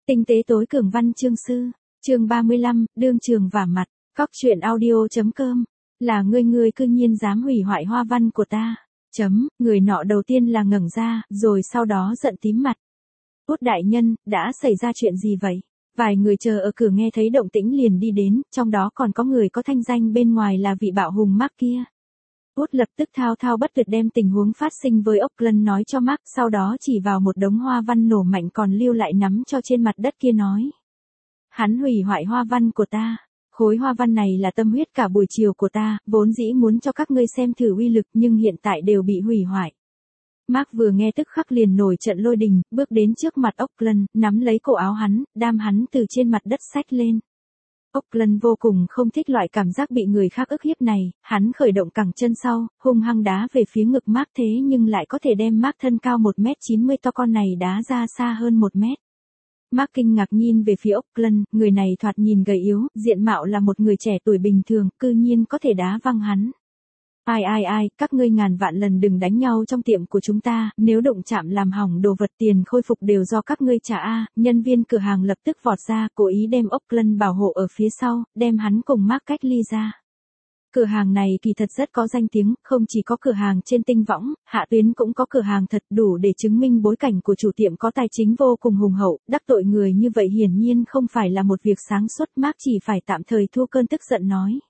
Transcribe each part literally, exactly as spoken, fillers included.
Tinh tế tối cường văn chương sư, chương ba mươi lăm, đương trường vả mặt, cóc truyện audio.com, là ngươi ngươi cư nhiên dám hủy hoại hoa văn của ta, chấm, người nọ đầu tiên là ngẩng ra, rồi sau đó giận tím mặt. Út đại nhân, đã xảy ra chuyện gì vậy? Vài người chờ ở cửa nghe thấy động tĩnh liền đi đến, trong đó còn có người có thanh danh bên ngoài là vị bạo hùng Mark kia. Út lập tức thao thao bất tuyệt đem tình huống phát sinh với Auckland nói cho Mark, sau đó chỉ vào một đống hoa văn nổ mạnh còn lưu lại nắm cho trên mặt đất kia nói. Hắn hủy hoại hoa văn của ta. Khối hoa văn này là tâm huyết cả buổi chiều của ta, vốn dĩ muốn cho các ngươi xem thử uy lực nhưng hiện tại đều bị hủy hoại. Mark vừa nghe tức khắc liền nổi trận lôi đình, bước đến trước mặt Auckland, nắm lấy cổ áo hắn, đam hắn từ trên mặt đất xách lên. Auckland vô cùng không thích loại cảm giác bị người khác ức hiếp này, hắn khởi động cẳng chân sau, hung hăng đá về phía ngực Mark thế nhưng lại có thể đem Mark thân cao một mét chín mươi to con này đá ra xa hơn một mét. Mark kinh ngạc nhìn về phía Auckland, người này thoạt nhìn gầy yếu, diện mạo là một người trẻ tuổi bình thường, cư nhiên có thể đá văng hắn. Ai ai ai, các ngươi ngàn vạn lần đừng đánh nhau trong tiệm của chúng ta, nếu đụng chạm làm hỏng đồ vật tiền khôi phục đều do các ngươi trả a. Nhân viên cửa hàng lập tức vọt ra, cố ý đem Auckland bảo hộ ở phía sau, đem hắn cùng Mark cách ly ra. Cửa hàng này kỳ thật rất có danh tiếng, không chỉ có cửa hàng trên tinh võng, hạ tuyến cũng có cửa hàng thật đủ để chứng minh bối cảnh của chủ tiệm có tài chính vô cùng hùng hậu, đắc tội người như vậy hiển nhiên không phải là một việc sáng suốt. Mark chỉ phải tạm thời thua cơn tức giận nói.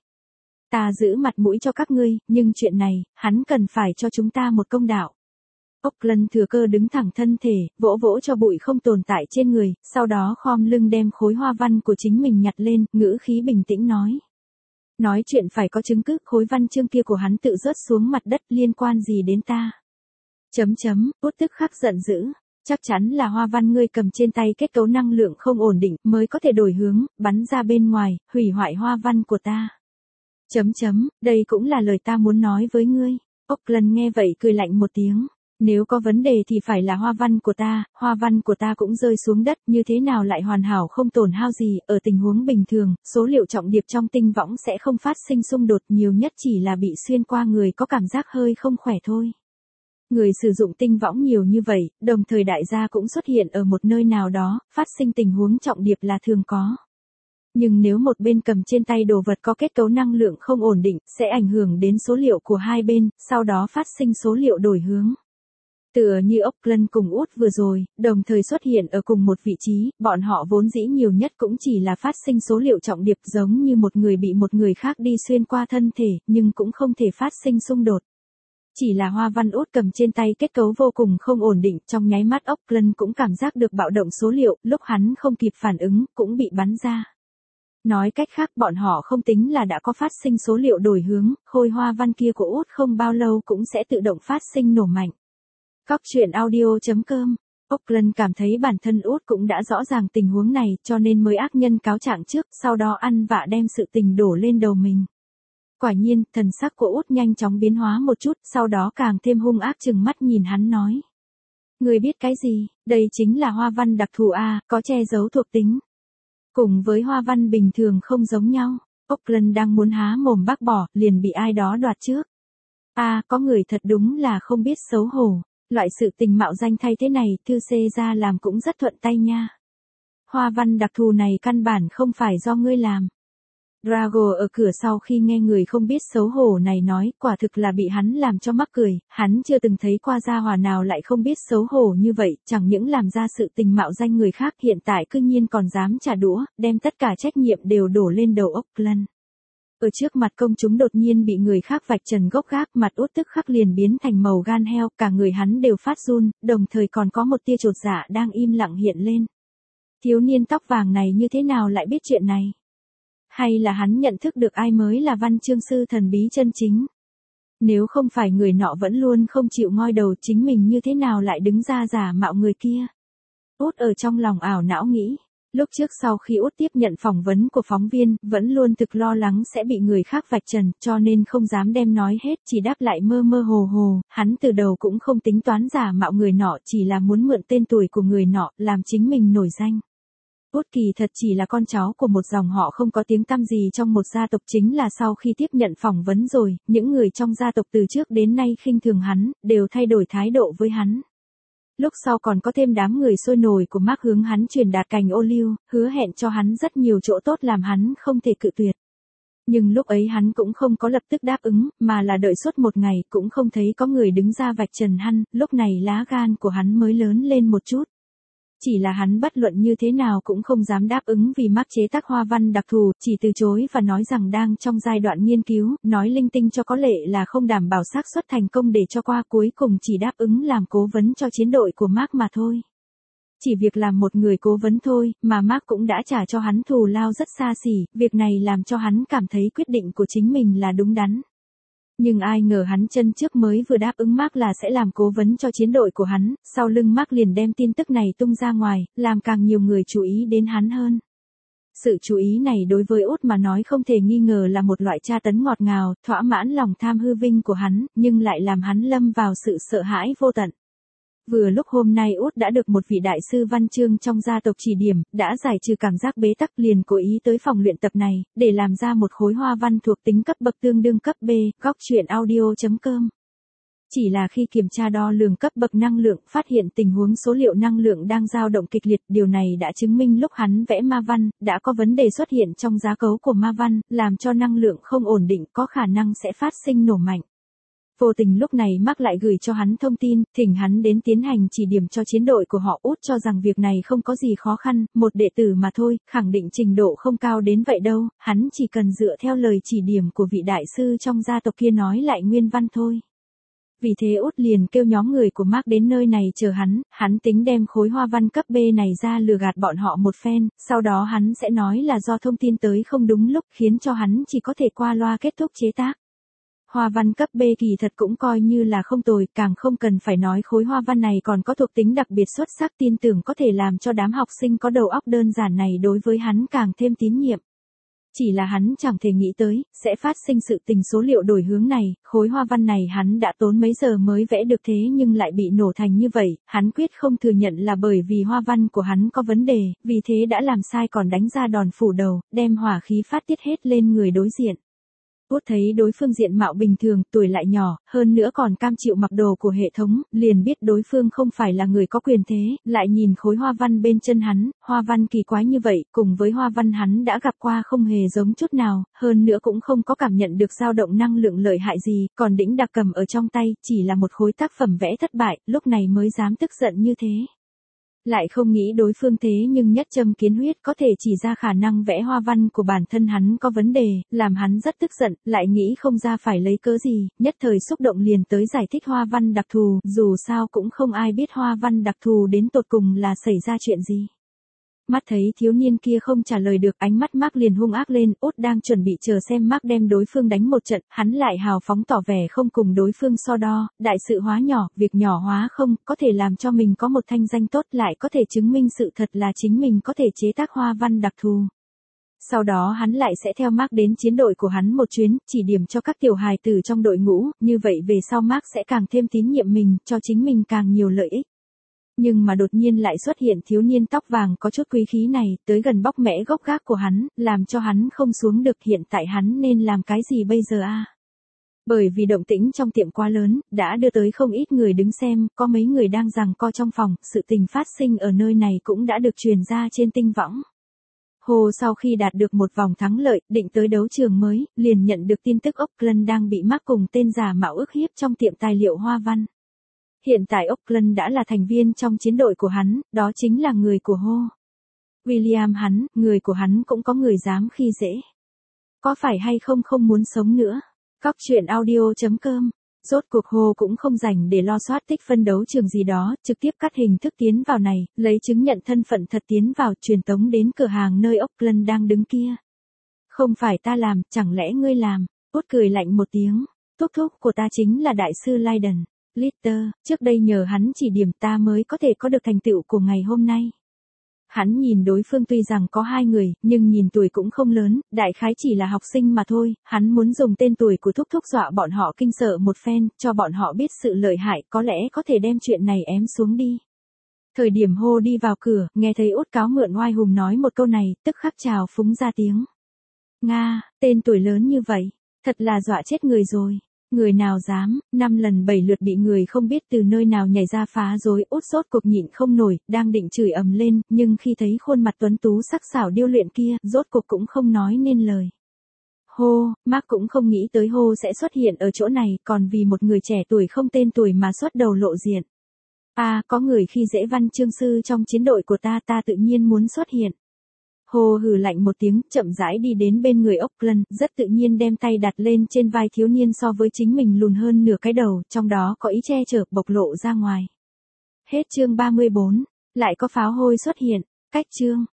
Ta giữ mặt mũi cho các ngươi, nhưng chuyện này, hắn cần phải cho chúng ta một công đạo. Auckland thừa cơ đứng thẳng thân thể, vỗ vỗ cho bụi không tồn tại trên người, sau đó khom lưng đem khối hoa văn của chính mình nhặt lên, ngữ khí bình tĩnh nói. Nói chuyện phải có chứng cứ, khối văn chương kia của hắn tự rớt xuống mặt đất liên quan gì đến ta. Chấm chấm, Út tức khắc giận dữ. Chắc chắn là hoa văn ngươi cầm trên tay kết cấu năng lượng không ổn định mới có thể đổi hướng, bắn ra bên ngoài, hủy hoại hoa văn của ta. Chấm chấm, đây cũng là lời ta muốn nói với ngươi. Auckland nghe vậy cười lạnh một tiếng. Nếu có vấn đề thì phải là hoa văn của ta, hoa văn của ta cũng rơi xuống đất, như thế nào lại hoàn hảo không tổn hao gì, ở tình huống bình thường, số liệu trọng điệp trong tinh võng sẽ không phát sinh xung đột, nhiều nhất chỉ là bị xuyên qua người có cảm giác hơi không khỏe thôi. Người sử dụng tinh võng nhiều như vậy, đồng thời đại gia cũng xuất hiện ở một nơi nào đó, phát sinh tình huống trọng điệp là thường có. Nhưng nếu một bên cầm trên tay đồ vật có kết cấu năng lượng không ổn định, sẽ ảnh hưởng đến số liệu của hai bên, sau đó phát sinh số liệu đổi hướng. Tựa như Auckland cùng Út vừa rồi, đồng thời xuất hiện ở cùng một vị trí, bọn họ vốn dĩ nhiều nhất cũng chỉ là phát sinh số liệu trọng điệp giống như một người bị một người khác đi xuyên qua thân thể, nhưng cũng không thể phát sinh xung đột. Chỉ là hoa văn Út cầm trên tay kết cấu vô cùng không ổn định, trong nháy mắt Auckland cũng cảm giác được bạo động số liệu, lúc hắn không kịp phản ứng, cũng bị bắn ra. Nói cách khác bọn họ không tính là đã có phát sinh số liệu đổi hướng, khối hoa văn kia của Út không bao lâu cũng sẽ tự động phát sinh nổ mạnh. Cóc truyện audio.com, Auckland cảm thấy bản thân Út cũng đã rõ ràng tình huống này cho nên mới ác nhân cáo trạng trước, sau đó ăn vạ đem sự tình đổ lên đầu mình. Quả nhiên, thần sắc của Út nhanh chóng biến hóa một chút, sau đó càng thêm hung ác chừng mắt nhìn hắn nói. Người biết cái gì, đây chính là hoa văn đặc thù A, có che giấu thuộc tính. Cùng với hoa văn bình thường không giống nhau, Auckland đang muốn há mồm bác bỏ, liền bị ai đó đoạt trước. À, có người thật đúng là không biết xấu hổ, loại sự tình mạo danh thay thế này, thư xê ra làm cũng rất thuận tay nha. Hoa văn đặc thù này căn bản không phải do ngươi làm. Drago ở cửa sau khi nghe người không biết xấu hổ này nói, quả thực là bị hắn làm cho mắc cười, hắn chưa từng thấy qua gia hỏa nào lại không biết xấu hổ như vậy, chẳng những làm ra sự tình mạo danh người khác hiện tại cư nhiên còn dám trả đũa, đem tất cả trách nhiệm đều đổ lên đầu Auckland. Ở trước mặt công chúng đột nhiên bị người khác vạch trần gốc gác, mặt Út tức khắc liền biến thành màu gan heo, cả người hắn đều phát run, đồng thời còn có một tia chột dạ đang im lặng hiện lên. Thiếu niên tóc vàng này như thế nào lại biết chuyện này? Hay là hắn nhận thức được ai mới là văn chương sư thần bí chân chính? Nếu không phải người nọ vẫn luôn không chịu ngoi đầu, chính mình như thế nào lại đứng ra giả mạo người kia? Út ở trong lòng ảo não nghĩ. Lúc trước sau khi Út tiếp nhận phỏng vấn của phóng viên, vẫn luôn thực lo lắng sẽ bị người khác vạch trần, cho nên không dám đem nói hết, chỉ đáp lại mơ mơ hồ hồ, hắn từ đầu cũng không tính toán giả mạo người nọ, chỉ là muốn mượn tên tuổi của người nọ, làm chính mình nổi danh. Út kỳ thật chỉ là con cháu của một dòng họ không có tiếng tăm gì trong một gia tộc, chính là sau khi tiếp nhận phỏng vấn rồi, những người trong gia tộc từ trước đến nay khinh thường hắn, đều thay đổi thái độ với hắn. Lúc sau còn có thêm đám người sôi nổi của Mark hướng hắn truyền đạt cành ô liu, hứa hẹn cho hắn rất nhiều chỗ tốt làm hắn không thể cự tuyệt. Nhưng lúc ấy hắn cũng không có lập tức đáp ứng, mà là đợi suốt một ngày cũng không thấy có người đứng ra vạch trần hắn, lúc này lá gan của hắn mới lớn lên một chút. Chỉ là hắn bất luận như thế nào cũng không dám đáp ứng vì Mark chế tác hoa văn đặc thù, chỉ từ chối và nói rằng đang trong giai đoạn nghiên cứu, nói linh tinh cho có lệ là không đảm bảo xác suất thành công để cho qua, cuối cùng chỉ đáp ứng làm cố vấn cho chiến đội của Mark mà thôi. Chỉ việc làm một người cố vấn thôi, mà Mark cũng đã trả cho hắn thù lao rất xa xỉ, việc này làm cho hắn cảm thấy quyết định của chính mình là đúng đắn. Nhưng ai ngờ hắn chân trước mới vừa đáp ứng Mark là sẽ làm cố vấn cho chiến đội của hắn, sau lưng Mark liền đem tin tức này tung ra ngoài, làm càng nhiều người chú ý đến hắn hơn. Sự chú ý này đối với Út mà nói không thể nghi ngờ là một loại tra tấn ngọt ngào, thỏa mãn lòng tham hư vinh của hắn, nhưng lại làm hắn lâm vào sự sợ hãi vô tận. Vừa lúc hôm nay Út đã được một vị đại sư văn chương trong gia tộc chỉ điểm, đã giải trừ cảm giác bế tắc, liền cố ý tới phòng luyện tập này, để làm ra một khối hoa văn thuộc tính cấp bậc tương đương cấp B, góc truyện audio chấm com. Chỉ là khi kiểm tra đo lường cấp bậc năng lượng, phát hiện tình huống số liệu năng lượng đang dao động kịch liệt, điều này đã chứng minh lúc hắn vẽ ma văn, đã có vấn đề xuất hiện trong giá cấu của ma văn, làm cho năng lượng không ổn định, có khả năng sẽ phát sinh nổ mạnh. Vô tình lúc này Mark lại gửi cho hắn thông tin, thỉnh hắn đến tiến hành chỉ điểm cho chiến đội của họ. Út cho rằng việc này không có gì khó khăn, một đệ tử mà thôi, khẳng định trình độ không cao đến vậy đâu, hắn chỉ cần dựa theo lời chỉ điểm của vị đại sư trong gia tộc kia nói lại nguyên văn thôi. Vì thế Út liền kêu nhóm người của Mark đến nơi này chờ hắn, hắn tính đem khối hoa văn cấp B này ra lừa gạt bọn họ một phen, sau đó hắn sẽ nói là do thông tin tới không đúng lúc, khiến cho hắn chỉ có thể qua loa kết thúc chế tác. Hoa văn cấp B kỳ thật cũng coi như là không tồi, càng không cần phải nói khối hoa văn này còn có thuộc tính đặc biệt xuất sắc, tin tưởng có thể làm cho đám học sinh có đầu óc đơn giản này đối với hắn càng thêm tín nhiệm. Chỉ là hắn chẳng thể nghĩ tới, sẽ phát sinh sự tình số liệu đổi hướng này, khối hoa văn này hắn đã tốn mấy giờ mới vẽ được thế nhưng lại bị nổ thành như vậy, hắn quyết không thừa nhận là bởi vì hoa văn của hắn có vấn đề, vì thế đã làm sai còn đánh ra đòn phủ đầu, đem hỏa khí phát tiết hết lên người đối diện. Út thấy đối phương diện mạo bình thường, tuổi lại nhỏ, hơn nữa còn cam chịu mặc đồ của hệ thống, liền biết đối phương không phải là người có quyền thế, lại nhìn khối hoa văn bên chân hắn, hoa văn kỳ quái như vậy, cùng với hoa văn hắn đã gặp qua không hề giống chút nào, hơn nữa cũng không có cảm nhận được dao động năng lượng lợi hại gì, còn đĩnh đặc cầm ở trong tay, chỉ là một khối tác phẩm vẽ thất bại, lúc này mới dám tức giận như thế. Lại không nghĩ đối phương thế nhưng nhất châm kiến huyết có thể chỉ ra khả năng vẽ hoa văn của bản thân hắn có vấn đề, làm hắn rất tức giận, lại nghĩ không ra phải lấy cớ gì, nhất thời xúc động liền tới giải thích hoa văn đặc thù, dù sao cũng không ai biết hoa văn đặc thù đến tột cùng là xảy ra chuyện gì. Mắt thấy thiếu niên kia không trả lời được, ánh mắt Mark liền hung ác lên, Út đang chuẩn bị chờ xem Mark đem đối phương đánh một trận, hắn lại hào phóng tỏ vẻ không cùng đối phương so đo, đại sự hóa nhỏ, việc nhỏ hóa không, có thể làm cho mình có một thanh danh tốt, lại có thể chứng minh sự thật là chính mình có thể chế tác hoa văn đặc thù. Sau đó hắn lại sẽ theo Mark đến chiến đội của hắn một chuyến, chỉ điểm cho các tiểu hài tử trong đội ngũ, như vậy về sau Mark sẽ càng thêm tín nhiệm mình, cho chính mình càng nhiều lợi ích. Nhưng mà đột nhiên lại xuất hiện thiếu niên tóc vàng có chút quý khí này, tới gần bóc mẽ gốc gác của hắn, làm cho hắn không xuống được, hiện tại hắn nên làm cái gì bây giờ a? Bởi vì động tĩnh trong tiệm quá lớn, đã đưa tới không ít người đứng xem, có mấy người đang giằng co trong phòng, sự tình phát sinh ở nơi này cũng đã được truyền ra trên tinh võng. Hồ sau khi đạt được một vòng thắng lợi, định tới đấu trường mới, liền nhận được tin tức Auckland đang bị Mark cùng tên giả mạo ức hiếp trong tiệm tài liệu hoa văn. Hiện tại Auckland đã là thành viên trong chiến đội của hắn, đó chính là người của Hồ. William hắn, người của hắn cũng có người dám khi dễ. Có phải hay không không muốn sống nữa? Góc truyện audio chấm com. Rốt cuộc Hồ cũng không rảnh để lo soát tích phân đấu trường gì đó, trực tiếp cắt hình thức tiến vào này, lấy chứng nhận thân phận thật tiến vào, truyền tống đến cửa hàng nơi Auckland đang đứng kia. Không phải ta làm, chẳng lẽ ngươi làm? Út cười lạnh một tiếng. Thúc thúc của ta chính là đại sư Lydon. Litter, trước đây nhờ hắn chỉ điểm ta mới có thể có được thành tựu của ngày hôm nay. Hắn nhìn đối phương tuy rằng có hai người, nhưng nhìn tuổi cũng không lớn, đại khái chỉ là học sinh mà thôi, hắn muốn dùng tên tuổi của thúc thúc dọa bọn họ kinh sợ một phen, cho bọn họ biết sự lợi hại, có lẽ có thể đem chuyện này ém xuống đi. Thời điểm Hồ đi vào cửa, nghe thấy Út cáo mượn oai hùng nói một câu này, tức khắc trào phúng ra tiếng. Nga, tên tuổi lớn như vậy, thật là dọa chết người rồi. Người nào dám, năm lần bảy lượt bị người không biết từ nơi nào nhảy ra phá rối, út sốt cuộc nhịn không nổi, đang định chửi ầm lên, nhưng khi thấy khuôn mặt tuấn tú sắc sảo điêu luyện kia, rốt cuộc cũng không nói nên lời. Hô, Mark cũng không nghĩ tới Hô sẽ xuất hiện ở chỗ này, còn vì một người trẻ tuổi không tên tuổi mà xuất đầu lộ diện. À, có người khi dễ Văn Chương Sư trong chiến đội của ta, ta tự nhiên muốn xuất hiện. Hồ hừ lạnh một tiếng, chậm rãi đi đến bên người Auckland, rất tự nhiên đem tay đặt lên trên vai thiếu niên so với chính mình lùn hơn nửa cái đầu, trong đó có ý che chở, bộc lộ ra ngoài. Hết chương ba mươi bốn, lại có pháo hôi xuất hiện, cách chương.